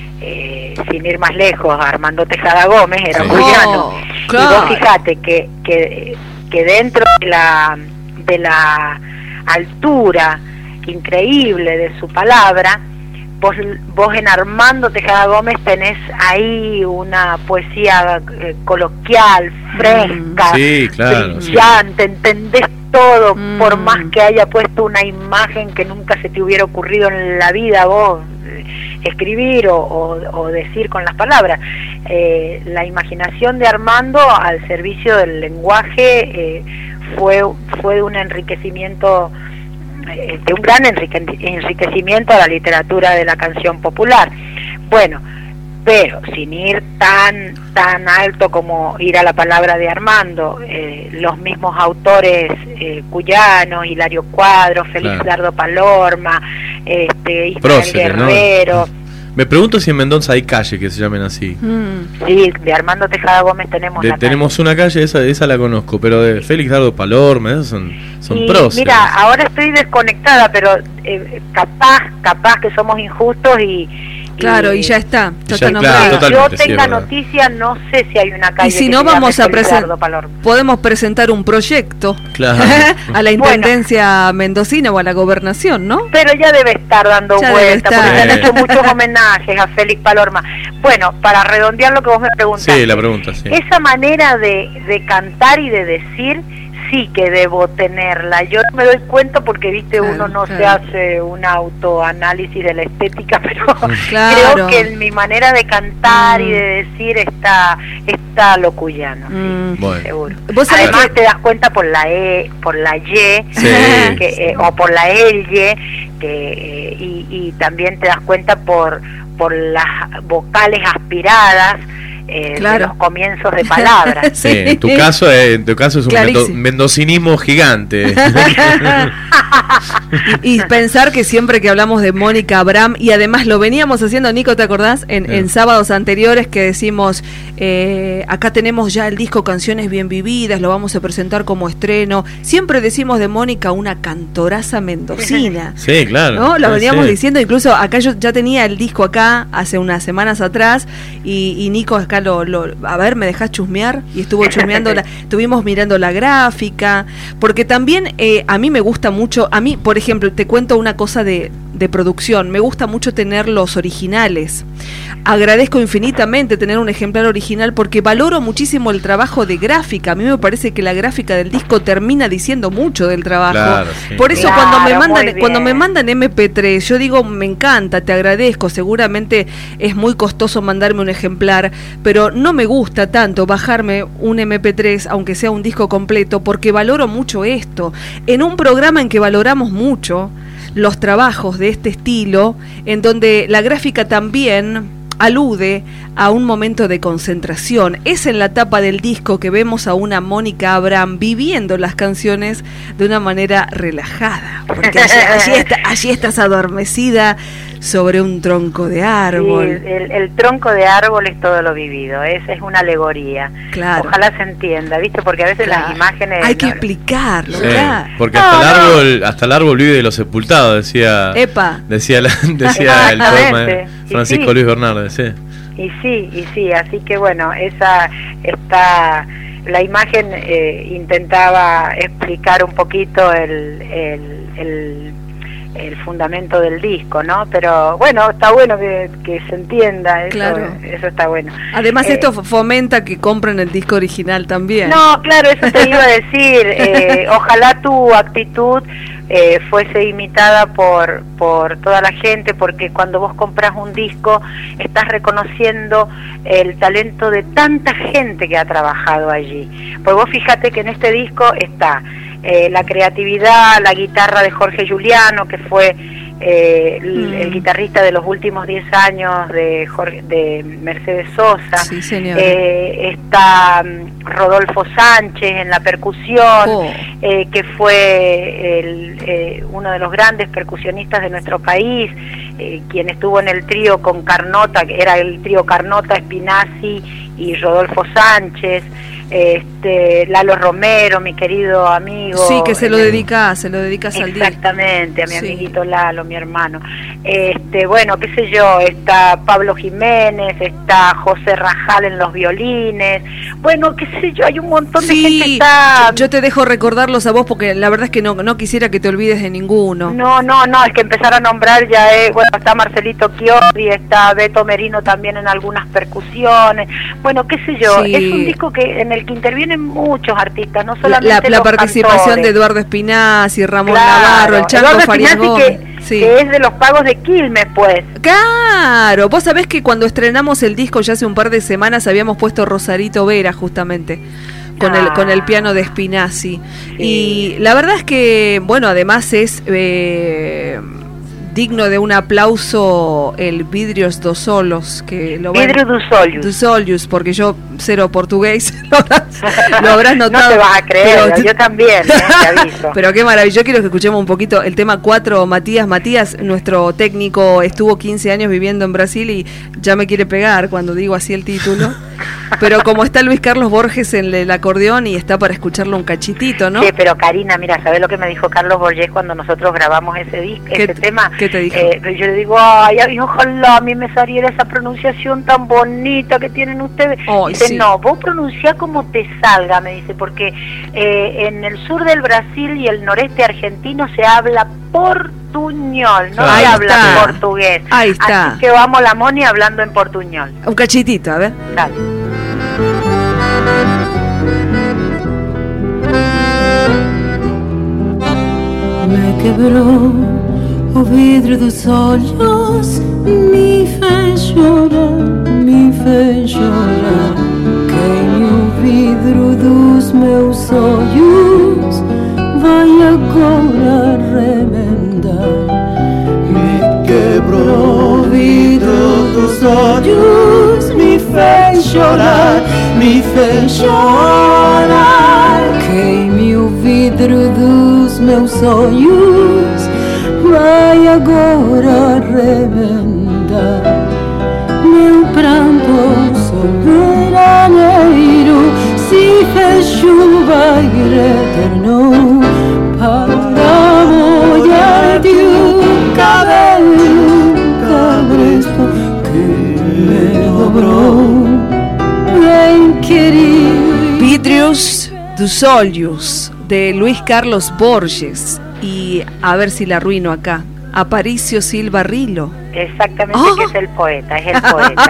eh, sin ir más lejos, Armando Tejada Gómez era sí. cuyano Oh, claro. y vos fíjate que que que dentro de la de la altura increíble de su palabra, vos, vos en Armando Tejada Gómez tenés ahí una poesía eh, coloquial, fresca, sí, claro, brillante, sí. Entendés todo, Mm. por más que haya puesto una imagen que nunca se te hubiera ocurrido en la vida vos eh, escribir o, o, o decir con las palabras. Eh, la imaginación de Armando al servicio del lenguaje eh, fue, fue un enriquecimiento, eh, de un gran enrique, enriquecimiento a la literatura de la canción popular. Bueno, pero sin ir tan tan alto como ir a la palabra de Armando, eh, los mismos autores eh, cuyanos, Hilario Cuadro, Félix claro. Dardo Palorma, este, Ismael Próceres, Guerrero. ¿no? Me pregunto si en Mendoza hay calles que se llamen así. Mm. Sí, de Armando Tejada Gómez tenemos De, la tenemos calle. una calle, esa esa la conozco, pero de Félix Dardo Palorma, esos son, son Y próceres. mira, ahora estoy desconectada, pero eh, capaz, capaz que somos injustos y... Claro, y ya está, ya ya, está claro, nombrado. totalmente, yo tenga sí, noticia, no sé si hay una calle Y si que no se llame vamos a Félix presentar, Dardo Palorma. podemos presentar un proyecto Claro. a la intendencia mendocina o a la gobernación, ¿no? Pero ya debe estar dando Ya debe vuelta, estar. porque se han Sí. hecho muchos homenajes a Félix Palorma. Bueno, para redondear lo que vos me preguntaste, Sí, la pregunta, sí. esa manera de, de cantar y de decir, sí que debo tenerla. Yo no me doy cuenta porque, viste, Claro, uno no claro. se hace un autoanálisis de la estética, pero Claro. creo que en mi manera de cantar Mm. y de decir está, está lo cuyano, sí, Mm. Bueno. seguro. Vos sabés Además que- te das cuenta por la E, por la Y, Sí. que, eh, o por la L, que, eh, y, y también te das cuenta por, por las vocales aspiradas, eh, Claro. de los comienzos de palabras. Sí, en tu caso, eh, en tu caso es un mendo- Clarísimo. mendocinismo gigante. Y, y pensar que siempre que hablamos de Mónica Abraham, y además lo veníamos haciendo, Nico, ¿te acordás? En, Sí. en sábados anteriores que decimos, eh, acá tenemos ya el disco Canciones Bien Vividas, lo vamos a presentar como estreno. Siempre decimos de Mónica una cantoraza mendocina. Sí, claro. ¿No? Lo Sí, veníamos sí. diciendo, incluso acá yo ya tenía el disco acá hace unas semanas atrás y, y Nico acá lo, lo, a ver, ¿me dejás chusmear? Y estuvo chusmeando, la, estuvimos mirando la gráfica, porque también eh, a mí me gusta mucho, a mí, por ejemplo, te cuento una cosa de, de producción, me gusta mucho tener los originales. Agradezco infinitamente tener un ejemplar original porque valoro muchísimo el trabajo de gráfica. A mí me parece que la gráfica del disco termina diciendo mucho del trabajo. Claro, sí. Por eso Claro, cuando me muy mandan bien. cuando me mandan eme pe tres, yo digo, me encanta, te agradezco, seguramente es muy costoso mandarme un ejemplar, pero no me gusta tanto bajarme un eme pe tres, aunque sea un disco completo, porque valoro mucho esto. En un programa en que valoramos mucho los trabajos de este estilo, en donde la gráfica también alude a un momento de concentración. Es en la tapa del disco que vemos a una Mónica Abraham viviendo las canciones de una manera relajada, porque allí, allí, está, allí estás adormecida sobre un tronco de árbol. Sí, el, el tronco de árbol es todo lo vivido, es, es una alegoría. Claro. Ojalá se entienda, ¿viste? Porque a veces Claro. las imágenes... Hay que no- explicarlo, Sí, claro. porque No, hasta el no. árbol, hasta el árbol vive de los sepultados, decía, Epa. decía, la- decía el poema Exactamente. de Y Francisco sí. Luis Bernardes, sí. Y sí, y sí, así que bueno, esa está... La imagen eh, intentaba explicar un poquito el, el, el, el fundamento del disco, ¿no? Pero bueno, está bueno que, que se entienda, eso, Claro. eso está bueno. Además Eh, esto fomenta que compren el disco original también. No, claro, eso te iba a decir. Eh, ojalá tu actitud eh, fuese imitada por, por toda la gente, porque cuando vos compras un disco estás reconociendo el talento de tanta gente que ha trabajado allí. Pues vos fíjate que en este disco está eh, la creatividad, la guitarra de Jorge Giuliano, que fue eh, el, mm. el guitarrista de los últimos diez años de, Jorge, de Mercedes Sosa, sí, señor. Eh, está um, Rodolfo Sánchez en la percusión, oh. eh, que fue el, eh, uno de los grandes percusionistas de nuestro país, eh, quien estuvo en el trío con Carnota, que era el trío Carnota, Spinazzi y Rodolfo Sánchez. Este, Lalo Romero, mi querido amigo. Sí, que se lo dedica, se lo dedicas al día. Exactamente, a mi sí. amiguito Lalo, mi hermano. Este, bueno, qué sé yo, está Pablo Jiménez, está José Rajal en los violines. Bueno, qué sé yo, hay un montón sí, de gente que está. Yo, yo te dejo recordarlos a vos porque la verdad es que no, no quisiera que te olvides de ninguno. No, no, no, es que empezar a nombrar ya es, bueno, está Marcelito Chiodi, está Beto Merino también en algunas percusiones. Bueno, qué sé yo, sí. es un disco que en el que intervienen muchos artistas, no solamente la, la, la los participación cantores. de Eduardo Espinazzi, Ramón claro, Navarro, el Chaco Farias Gómez, que, sí. que es de los pagos de Quilmes, pues. Claro, vos sabés que cuando estrenamos el disco ya hace un par de semanas habíamos puesto Rosarito Vera justamente con ah. el con el piano de Espinazzi, sí. y la verdad es que bueno, además es eh, digno de un aplauso el Vidrios dos Solos, que lo Vidrios dos Solos. Dos Solos, porque yo cero portugués, lo habrás, lo habrás notado. No te vas a creer, pero, yo también, eh, te aviso. Pero qué maravilloso, quiero que escuchemos un poquito el tema cuatro, Matías. Matías, nuestro técnico, estuvo quince años viviendo en Brasil y ya me quiere pegar cuando digo así el título. Pero como está Luis Carlos Borges en el acordeón y está para escucharlo un cachitito, ¿no? Sí, pero Karina, mira, ¿sabés lo que me dijo Carlos Borges cuando nosotros grabamos ese disco, ese tema? ¿Qué te dijo? Eh, yo le digo, ay, ojalá a mí me saliera esa pronunciación tan bonita que tienen ustedes. Oh, dice, sí. no, vos pronunciá como te salga, me dice, porque eh, en el sur del Brasil y el noreste argentino se habla portuñol, no se habla está. portugués. Ahí está. Así que vamos la Moni hablando en portuñol. Un cachitito, a ver. Dale. Me quebrou o vidro dos olhos, me fez chorar, me fez chorar. Queime o vidro dos meus olhos, vai agora remendar. Me quebrou o vidro dos olhos, me fez chorar, me fez chorar. Queime o vidro dos meus olhos, vai agora remendar. Meu pranto soberaneiro se fez chuva e retornou para molhar-te o cabelo cabresto que me dobrou. Bem querido. Vidrios dos Olhos de Luis Carlos Borges. Y a ver si la arruino acá. Aparicio Silva Rilo. Exactamente, oh. que es el poeta, es el poeta.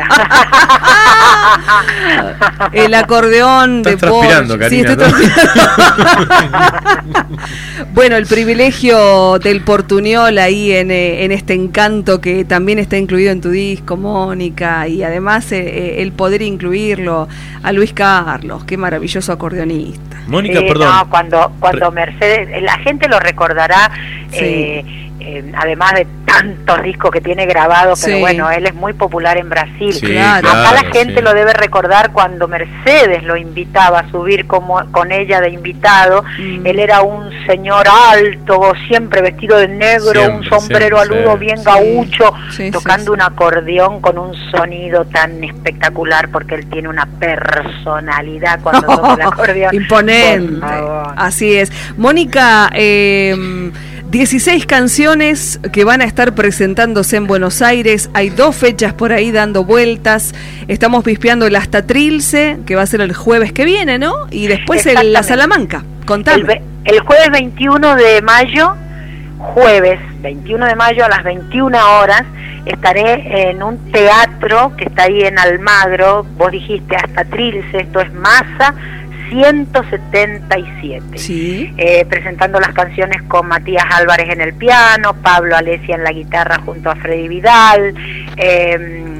El acordeón Estás de transpirando, Borges. Karina, Sí, transpirando. Bueno, el privilegio del portuñol ahí en, en este encanto que también está incluido en tu disco, Mónica, y además eh, el poder incluirlo a Luis Carlos, qué maravilloso acordeonista. Mónica, sí, perdón. No, cuando, cuando Mercedes, la gente lo recordará, sí. eh, eh, además de tantos discos que tiene grabados, pero sí. bueno, él es muy popular en Brasil. Sí, claro. Acá claro, la gente sí. lo debe recordar cuando Mercedes lo invitaba a subir como con ella de invitado. Mm. Él era un señor alto, siempre vestido de negro, siempre, un sombrero siempre, aludo bien sí. gaucho, sí, tocando sí, sí. un acordeón con un sonido tan espectacular, porque él tiene una personalidad cuando oh, toca el acordeón. Imponente, así es. Mónica, eh, dieciséis canciones que van a estar presentándose en Buenos Aires. Hay dos fechas por ahí dando vueltas. Estamos pispeando el Hasta Trilce, que va a ser el jueves que viene, ¿no? Y después el, la Salamanca. Contame. El, el jueves veintiuno de mayo, jueves veintiuno de mayo a las veintiuna horas, estaré en un teatro que está ahí en Almagro. Vos dijiste Hasta Trilce, esto es Massa ciento setenta y siete, sí. eh, presentando las canciones con Matías Álvarez en el piano, Pablo Alesia en la guitarra junto a Freddy Vidal, eh,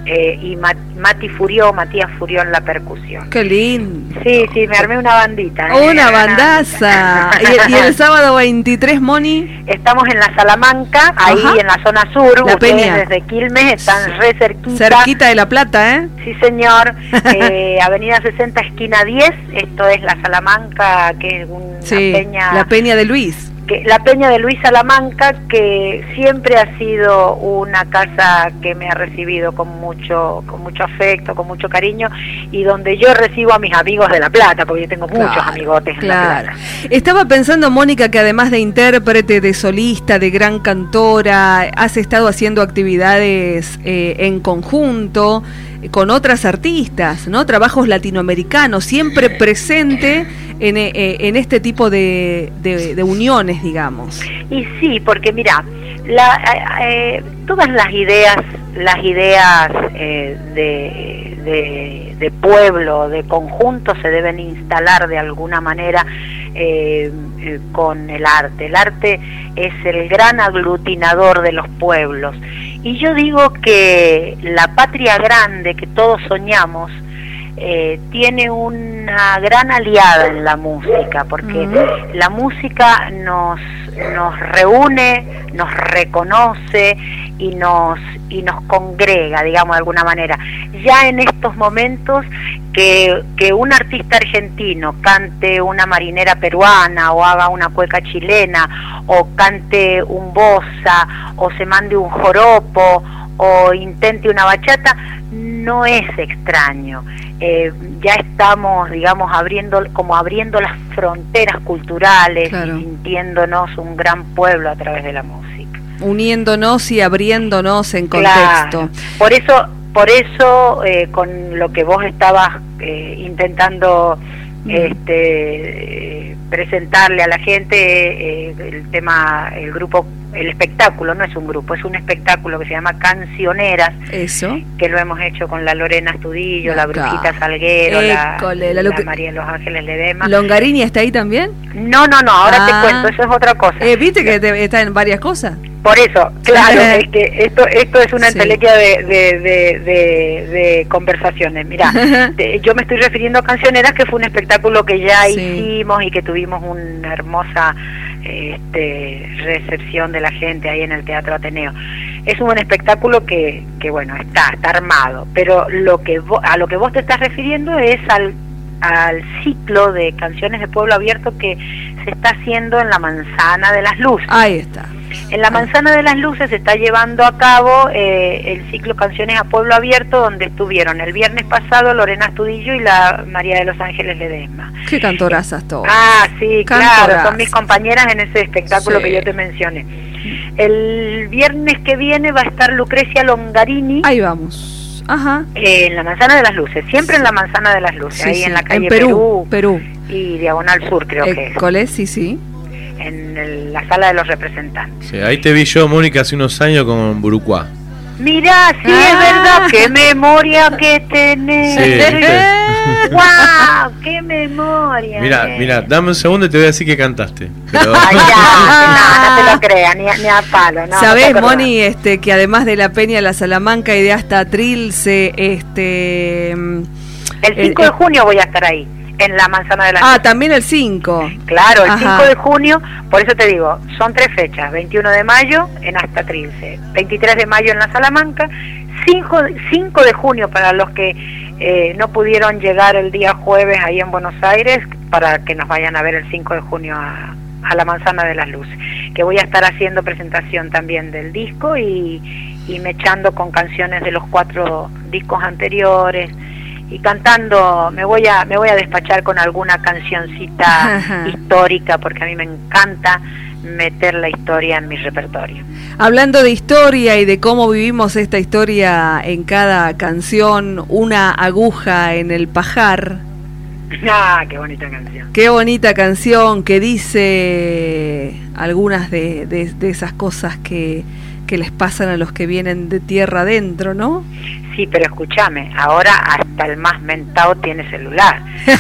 eh, y Mati Furió, Matías Furió en la percusión. ¡Qué lindo! Sí, sí, me armé una bandita. ¿eh? ¡Una bandaza! ¿Y, ¿Y el sábado veintitrés, Moni? Estamos en la Salamanca, ahí Ajá. en la zona sur. La Ustedes Peña. desde Quilmes están re cerquita. Cerquita de La Plata, ¿eh? Sí, señor. eh, Avenida sesenta, esquina diez. Esto es la Salamanca, que es una sí, peña... la Peña de Luis. Que, la Peña de Luis Salamanca, que siempre ha sido una casa que me ha recibido con mucho con mucho afecto, con mucho cariño, y donde yo recibo a mis amigos de La Plata, porque yo tengo claro, muchos amigotes claro. en La Plata. Estaba pensando, Mónica, que además de intérprete, de solista, de gran cantora, has estado haciendo actividades eh, en conjunto con otras artistas, ¿no? Trabajos latinoamericanos, siempre presente en, eh, en este tipo de, de, de uniones, digamos. Y sí, porque mira, la, eh, todas las ideas, las ideas eh, de, de, de pueblo, de conjunto, se deben instalar de alguna manera eh, eh, con el arte. El arte es el gran aglutinador de los pueblos. Y yo digo que la patria grande que todos soñamos eh, tiene una gran aliada en la música, porque uh-huh. la música nos, nos reúne, nos reconoce y nos, y nos congrega, digamos de alguna manera. Ya en estos momentos que, que un artista argentino cante una marinera peruana o haga una cueca chilena o cante un bossa o se mande un joropo o intente una bachata, no es extraño. Eh, ya estamos, digamos, abriendo como abriendo las fronteras culturales, claro. y sintiéndonos un gran pueblo a través de la música. Uniéndonos y abriéndonos en contexto. Claro. Por eso, por eso eh, con lo que vos estabas eh, intentando mm. este, eh, presentarle a la gente, eh, el tema, el grupo, el espectáculo, no es un grupo, es un espectáculo que se llama Cancioneras. Eso. Que lo hemos hecho con la Lorena Astudillo, Acá. la Brujita Salguero, École, la, la, la que... María de los Ángeles Ledema. ¿Longarini está ahí también? No, no, no, ahora ah. te cuento, eso es otra cosa. Eh, ¿Viste que te, está en varias cosas? Por eso, claro, es que esto esto es una entelequia sí. de, de, de, de, de conversaciones. Mirá, de, yo me estoy refiriendo a Cancioneras, que fue un espectáculo que ya sí. hicimos y que tuvimos una hermosa este, recepción de la gente ahí en el Teatro Ateneo. Es un buen espectáculo que, que bueno, está, está armado, pero lo que vo, a lo que vos te estás refiriendo es al al ciclo de canciones de Pueblo Abierto que se está haciendo en la Manzana de las Luces. Ahí está. En la Manzana de las Luces se está llevando a cabo eh, el ciclo Canciones a Pueblo Abierto, donde estuvieron el viernes pasado Lorena Astudillo y la María de los Ángeles Ledesma. Qué cantorazas todas. Ah, sí, cantorazas. Claro, son mis compañeras en ese espectáculo sí. que yo te mencioné. El viernes que viene va a estar Lucrecia Longarini. Ahí vamos. Ajá. Eh, en la Manzana de las Luces, siempre en la Manzana de las Luces, sí, ahí sí. en la calle en Perú, Perú, Perú y Diagonal Sur, creo eh, que es. ¿Cuál es? Sí, sí. En el, la Sala de los Representantes. Sí, ahí te vi yo, Mónica, hace unos años con Burucuá. Mirá, sí, ah. es verdad, qué memoria que tenés. Sí, ¡Guau! ¡Qué memoria! Mira, eh. mira, dame un segundo y te voy a decir que cantaste. Pero... Ay, ya, no, no te lo creas, ni, ni a palo. No, ¿Sabés, no Moni, este, que además de la Peña de la Salamanca y de hasta Trilce, este... El cinco eh, de junio voy a estar ahí, en la Manzana de las Ah, Luces. también el cinco. Claro, el Ajá. cinco de junio, por eso te digo, son tres fechas, veintiuno de mayo en Hasta Trilce, veintitrés de mayo en la Salamanca, cinco de junio para los que eh, no pudieron llegar el día jueves ahí en Buenos Aires, para que nos vayan a ver el cinco de junio a, a la Manzana de las Luces, que voy a estar haciendo presentación también del disco y, y mechando con canciones de los cuatro discos anteriores, y cantando, me voy a me voy a despachar con alguna cancioncita Ajá. histórica, porque a mí me encanta meter la historia en mi repertorio. Hablando de historia y de cómo vivimos esta historia en cada canción, una aguja en el pajar. Ah, qué bonita canción. Qué bonita canción que dice algunas de, de, de esas cosas que, que les pasan a los que vienen de tierra adentro, ¿no? Sí, pero escúchame, ahora hasta el más mentado tiene celular.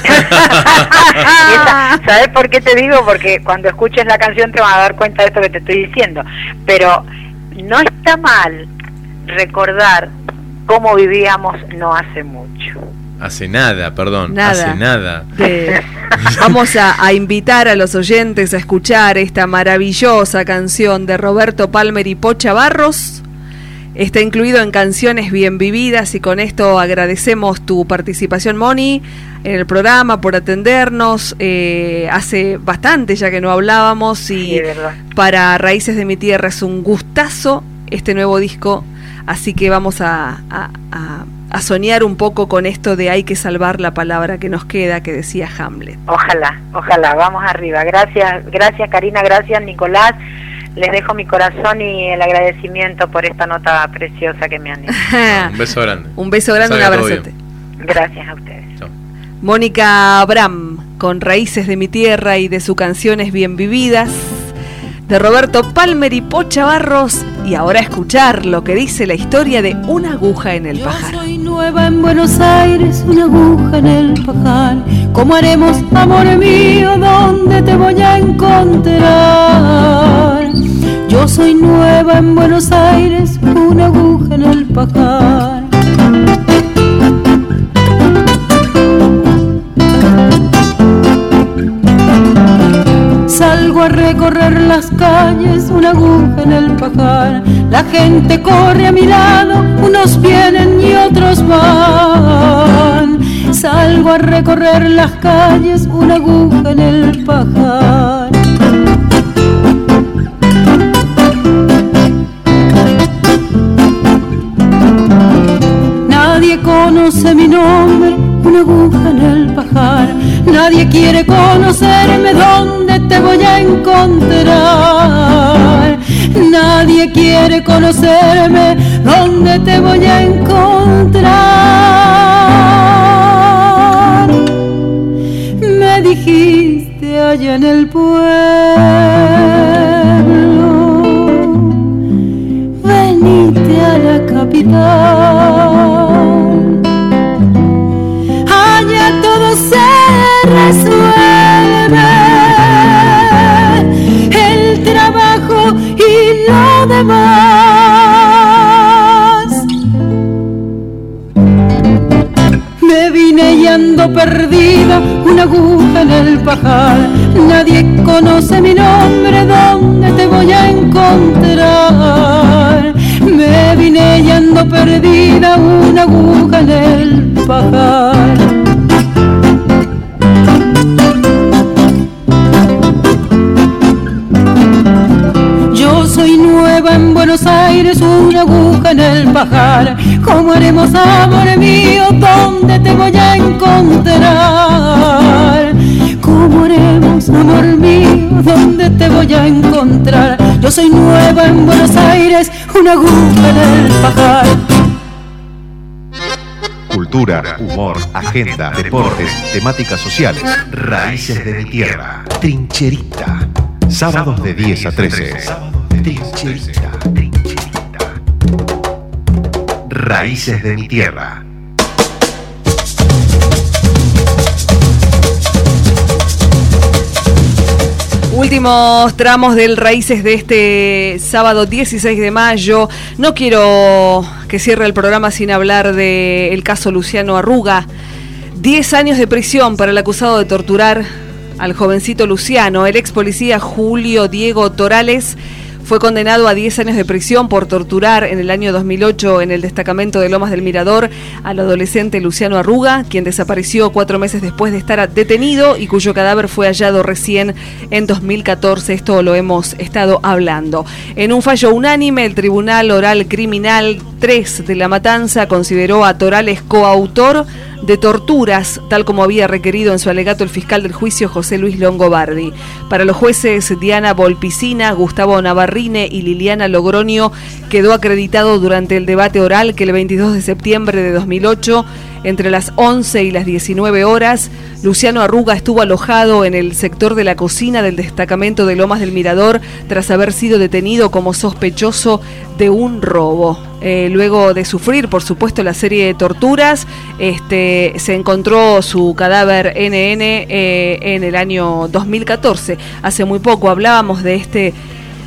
¿Sabes por qué te digo? Porque cuando escuches la canción te vas a dar cuenta de esto que te estoy diciendo. Pero no está mal recordar cómo vivíamos no hace mucho. Hace nada, perdón, nada. hace nada. De... Vamos a, a invitar a los oyentes a escuchar esta maravillosa canción de Roberto Palmer y Pocha Barros. Está incluido en Canciones Bien Vividas y con esto agradecemos tu participación, Moni, en el programa, por atendernos. Eh, hace bastante ya que no hablábamos y sí, para Raíces de mi Tierra es un gustazo este nuevo disco, así que vamos a, a, a, a soñar un poco con esto de hay que salvar la palabra que nos queda, que decía Hamlet. Ojalá, ojalá, vamos arriba. Gracias, gracias Karina, gracias Nicolás. Les dejo mi corazón y el agradecimiento por esta nota preciosa que me han hecho. Un beso grande. Un beso grande, un abrazote. Gracias a ustedes. Chao. Mónica Abram, con Raíces de mi Tierra y de sus Canciones Bien Vividas, de Roberto Palmer y Pocha Barros. Y ahora escuchar lo que dice la historia de una aguja en el pajar. Yo soy nueva en Buenos Aires, una aguja en el pajar. ¿Cómo haremos, amor mío, dónde te voy a encontrar? Yo soy nueva en Buenos Aires, una aguja en el pajar. Salgo a recorrer las calles, una aguja en el pajar. La gente corre a mi lado, unos vienen y otros van. Salgo a recorrer las calles, una aguja en el pajar. Nadie conoce mi nombre, una aguja en el pajar. Nadie quiere conocerme, ¿dónde te voy a encontrar? Nadie quiere conocerme, ¿dónde te voy a encontrar? Me dijiste allá en el pueblo, venite a la capital. Allá todo se resuelve, el trabajo y lo demás. Me vine y ando perdida, una aguja en el pajar. Nadie conoce mi nombre, ¿dónde te voy a encontrar? Me vine y ando perdida, una aguja en el pajar. Yo soy nueva en Buenos Aires, una aguja en el pajar. ¿Cómo haremos, amor mío, dónde te voy a encontrar? ¿Cómo haremos, amor mío, dónde te voy a encontrar? Yo soy nueva en Buenos Aires, una aguja en el pajar. Cultura, humor, agenda, deportes, temáticas sociales. Raíces de mi Tierra. Trincherita. Sábados de diez a trece. Trincherita. Trincherita. Raíces de mi Tierra. Últimos tramos del Raíces de este sábado dieciséis de mayo. No quiero que cierre el programa sin hablar del caso Luciano Arruga. Diez años de prisión para el acusado de torturar al jovencito Luciano. El ex policía Julio Diego Torales fue condenado a diez años de prisión por torturar en el año dos mil ocho en el destacamento de Lomas del Mirador al adolescente Luciano Arruga, quien desapareció cuatro meses después de estar detenido y cuyo cadáver fue hallado recién en dos mil catorce. Esto lo hemos estado hablando. En un fallo unánime, el Tribunal Oral Criminal tres de La Matanza consideró a Torales coautor de torturas, tal como había requerido en su alegato el fiscal del juicio José Luis Longobardi. Para los jueces Diana Volpicina, Gustavo Navarrine y Liliana Logroño, quedó acreditado durante el debate oral que el veintidós de septiembre de dos mil ocho, entre las once y las diecinueve horas, Luciano Arruga estuvo alojado en el sector de la cocina del destacamento de Lomas del Mirador tras haber sido detenido como sospechoso de un robo. Eh, luego de sufrir, por supuesto, la serie de torturas, este, se encontró su cadáver N N eh, en el año dos mil catorce. Hace muy poco hablábamos de este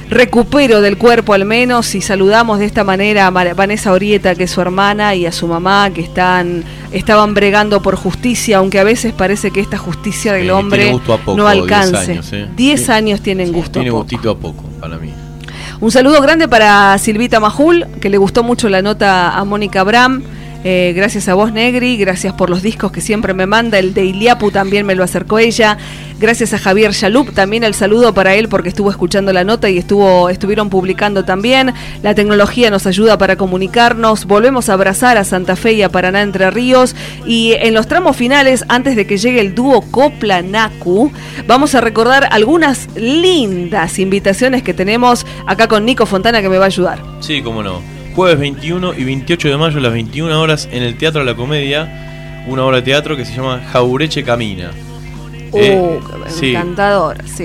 recupero del cuerpo al menos, y saludamos de esta manera a Vanessa Orieta, que es su hermana, y a su mamá, que están estaban bregando por justicia, aunque a veces parece que esta justicia del eh, hombre poco, no alcance. diez años tienen gusto tiene a poco. Gustito a poco para mí. Un saludo grande para Silvita Majul, que le gustó mucho la nota a Mónica Abram. Eh, gracias a vos, Negri, gracias por los discos que siempre me manda. El de Iliapu también me lo acercó ella. Gracias a Javier Yalup, también el saludo para él porque estuvo escuchando la nota y estuvo estuvieron publicando también. La tecnología nos ayuda para comunicarnos. Volvemos a abrazar a Santa Fe y a Paraná, Entre Ríos. Y en los tramos finales, antes de que llegue el dúo Copla Naku, vamos a recordar algunas lindas invitaciones que tenemos acá con Nico Fontana, que me va a ayudar. Sí, cómo no. Jueves veintiuno y veintiocho de mayo a las veintiuna horas en el Teatro de la Comedia, una obra de teatro que se llama Jaureche Camina. Uh, eh, encantador, sí.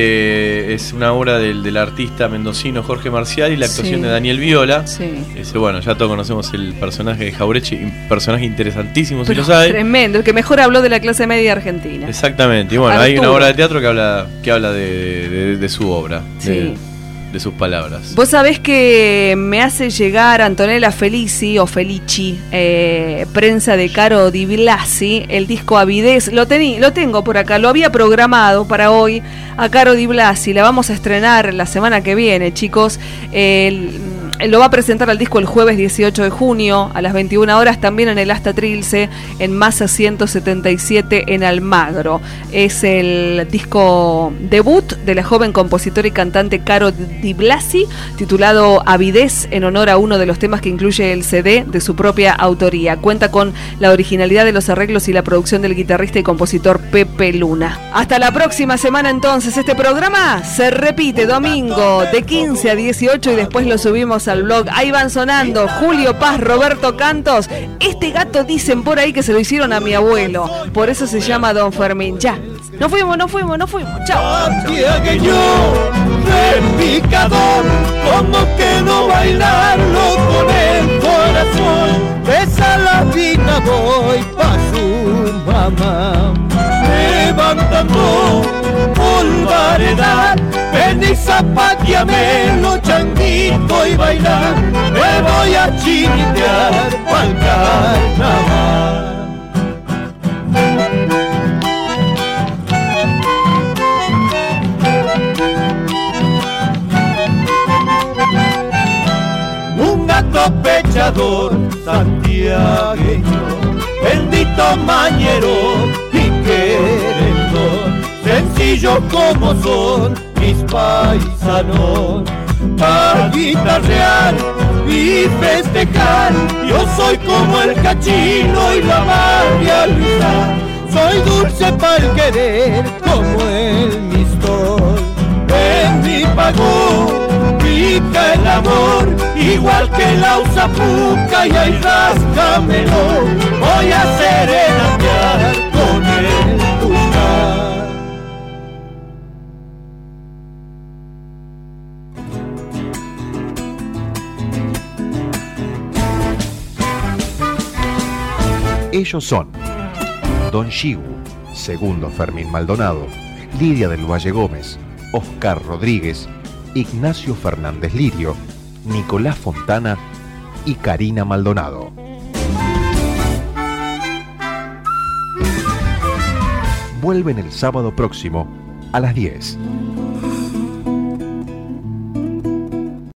Este es una obra del, del artista mendocino Jorge Marcial y la actuación sí. de Daniel Viola. Sí. Ese, bueno, ya todos conocemos el personaje de Jaureche, un personaje interesantísimo, pero si lo sabe. Tremendo, el que mejor habló de la clase media argentina. Exactamente, y bueno, Arturo. Hay una obra de teatro que habla, que habla de, de, de, de su obra. Sí. De, de sus palabras. Vos sabés que me hace llegar Antonella Felici o Felici, eh, prensa de Caro Di Blasi, el disco Avidez. Lo, tení, lo tengo por acá, lo había programado para hoy a Caro Di Blasi. La vamos a estrenar la semana que viene, chicos. El, lo va a presentar al disco el jueves dieciocho de junio a las veintiuna horas, también en el Asta Trilce, en Masa ciento setenta y siete en Almagro. Es el disco debut de la joven compositora y cantante Caro Di Blasi, titulado Avidez, en honor a uno de los temas que incluye el C D de su propia autoría. Cuenta con la originalidad de los arreglos y la producción del guitarrista y compositor Pepe Luna. Hasta la próxima semana entonces. Este programa se repite domingo de quince a dieciocho y después lo subimos al blog. Ahí van sonando Julio Paz, Roberto Cantos. Este gato dicen por ahí que se lo hicieron a mi abuelo, por eso se llama Don Fermín. Ya, nos fuimos, nos fuimos, nos fuimos. Chao. Picador, como que no bailarlo con el corazón. Esa la vida voy pa' su mamá, levantando polvaredad. Ven y zapateamelo, changuito, y bailar. Me voy a chiquitear pa'l carnaval. Pechador santiagueño, bendito mañero y querendón, sencillo como son mis paisanos, para guitarrear y festejar. Yo soy como el Cachino y la María Luisa, soy dulce pa'l querer como el Mistol. En mi pagón pica el amor, igual que la usapuca, y ahí ráscamelo, voy a serenatear con el buscar. Ellos son Don Shigu, segundo Fermín Maldonado, Lidia del Valle Gómez, Oscar Rodríguez, Ignacio Fernández Lirio, Nicolás Fontana y Karina Maldonado. Vuelven el sábado próximo a las diez.